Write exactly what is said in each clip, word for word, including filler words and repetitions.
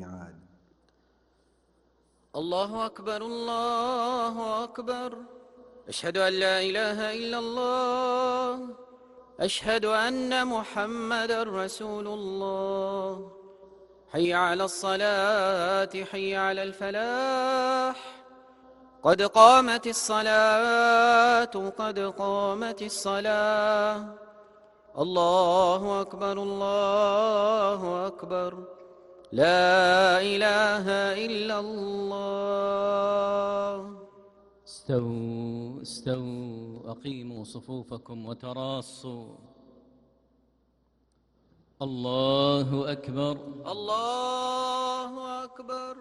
الميعاد. الله أكبر الله أكبر. أشهد أن لا إله إلا الله. أشهد أن محمدًا رسول الله. حي على الصلاة حي على الفلاح. قد قامت الصلاة قد قامت الصلاة. الله أكبر الله أكبر. لا إله إلا الله. استووا استووا أقيموا صفوفكم وتراصوا. الله أكبر الله أكبر.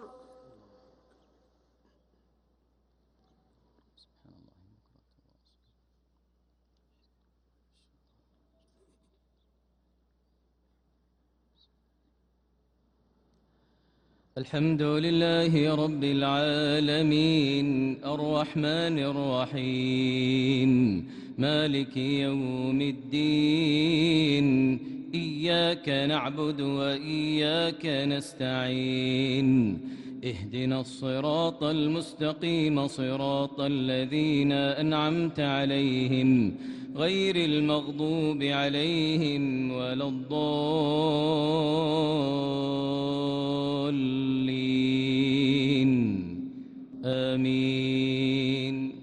الحمد لله رب العالمين الرحمن الرحيم مالك يوم الدين إياك نعبد وإياك نستعين اهدنا الصراط المستقيم صراط الذين أنعمت عليهم غير المغضوب عليهم ولا الضالين آمين.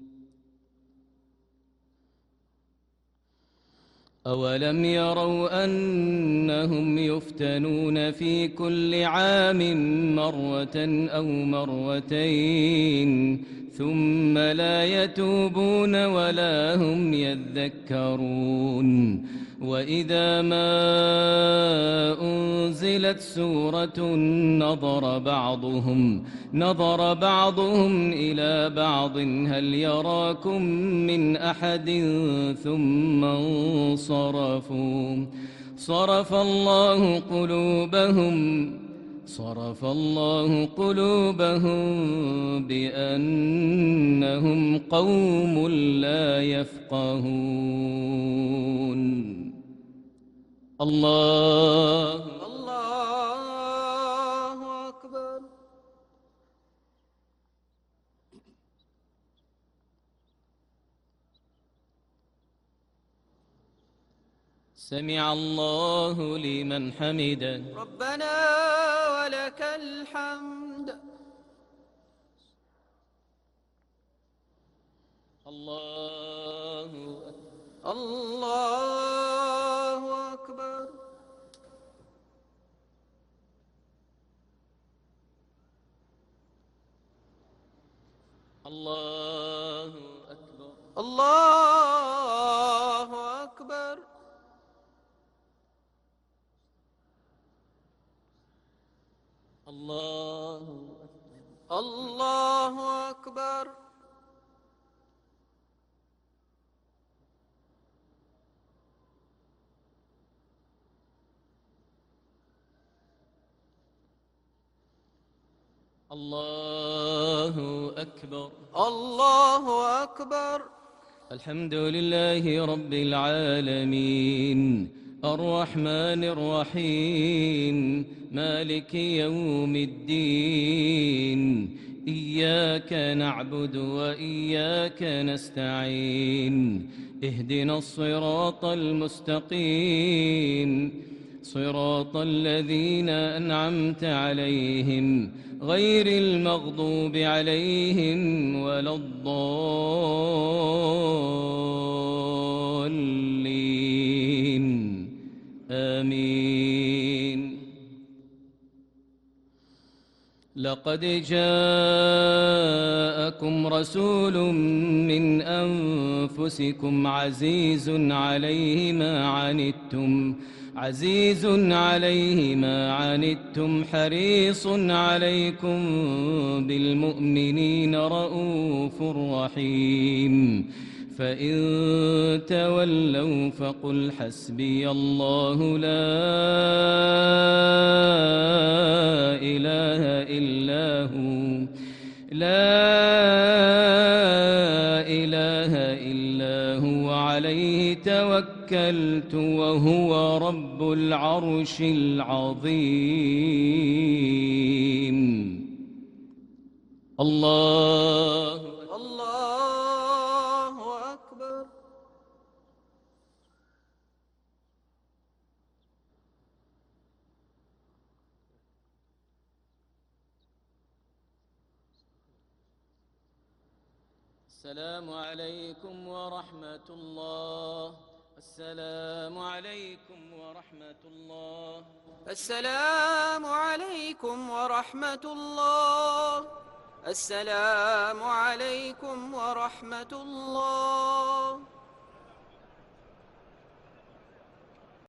أولم يروا أنهم يفتنون في كل عام مرة أو مرتين ثم لا يتوبون ولا هم يذكرون وإذا ما أنزلت سورة نظر بعضهم نظر بعضهم إلى بعض هل يراكم من أحد ثم انصرفوا صرف الله قلوبهم صرف الله قلوبهم بأنهم قوم لا يفقهون. الله الله أكبر. سمع الله لمن حمده. ربنا ولك الحمد. الله الله أكبر. الله أكبر. الله أكبر. الله الله أكبر. الله أكبر. الله أكبر. الحمد لله رب العالمين الرحمن الرحيم مالك يوم الدين إياك نعبد وإياك نستعين اهدنا الصراط المستقيم صراط الذين أنعمت عليهم غير المغضوب عليهم ولا الضالين آمين. لقد جاءكم رسول من أنفسكم عزيز عليه ما عنتم عزيز عليه ما عنتم حريص عليكم بالمؤمنين رؤوف رحيم فإن تولوا فقل حسبي الله لا إله إلا هو لا إله إلا هو عليه توكلت وهو رب العرش العظيم. الله الله أكبر. السلام عليكم ورحمة الله. السلام عليكم ورحمة الله. السلام عليكم ورحمة الله. السلام عليكم ورحمة الله.